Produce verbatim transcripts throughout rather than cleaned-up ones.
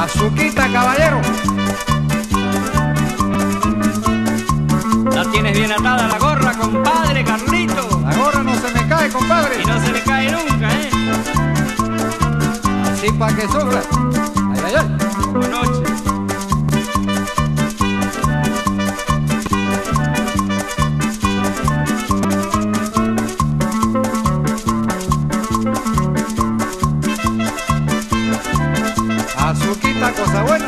Azuquita, caballero. La tienes bien atada la gorra, compadre Carlito. La gorra no se me cae, compadre. Y no se le cae nunca, ¿eh? Así pa' que sufra. Ay, ay, ay. Como noche. Azuquita, cosa buena.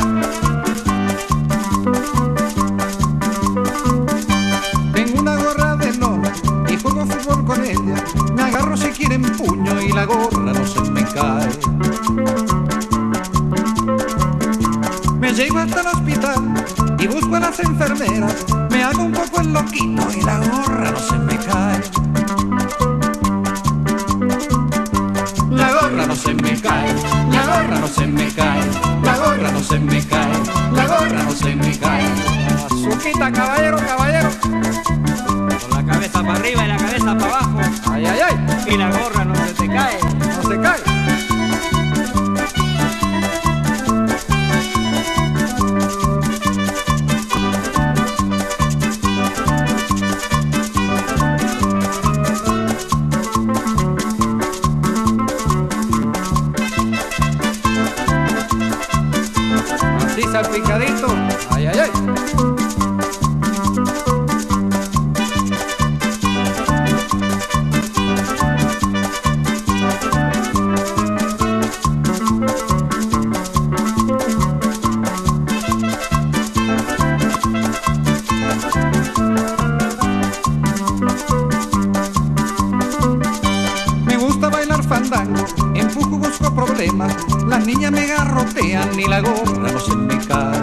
Tengo una gorra de lona y juego fútbol con ella. Me agarro si quieren puño y la gorra no se me cae. Me llego hasta el hospital y busco a las enfermeras. Me hago un poco el loquito y la gorra no se me cae. La gorra no se me cae, la gorra no se me cae, la gorra no se me cae, la gorra no se me cae. Azuquita, caballero, caballero. Con la cabeza para arriba y la cabeza para abajo. Ay, ay, ay. Y la gorra no se te cae. No se cae. Así salpicadito. Ay, ay, ay. Me gusta bailar fandango, empujo, busco problemas. Las niñas me garrotean y la gorra no se me cae.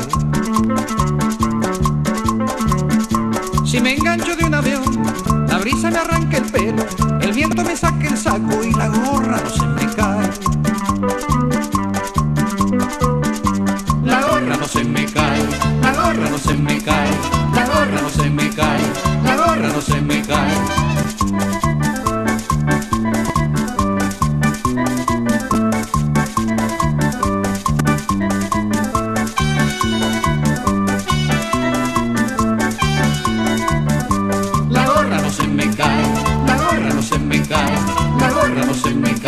Si me engancho de un avión, la brisa me arranca el pelo, el viento me saca el saco y la gorra no se me cae. La gorra no se me cae, la gorra no se me cae, la gorra no se me cae, la gorra no se me cae. La gorra no se me cae, la gorra no se me cae, la gorra no se me cae.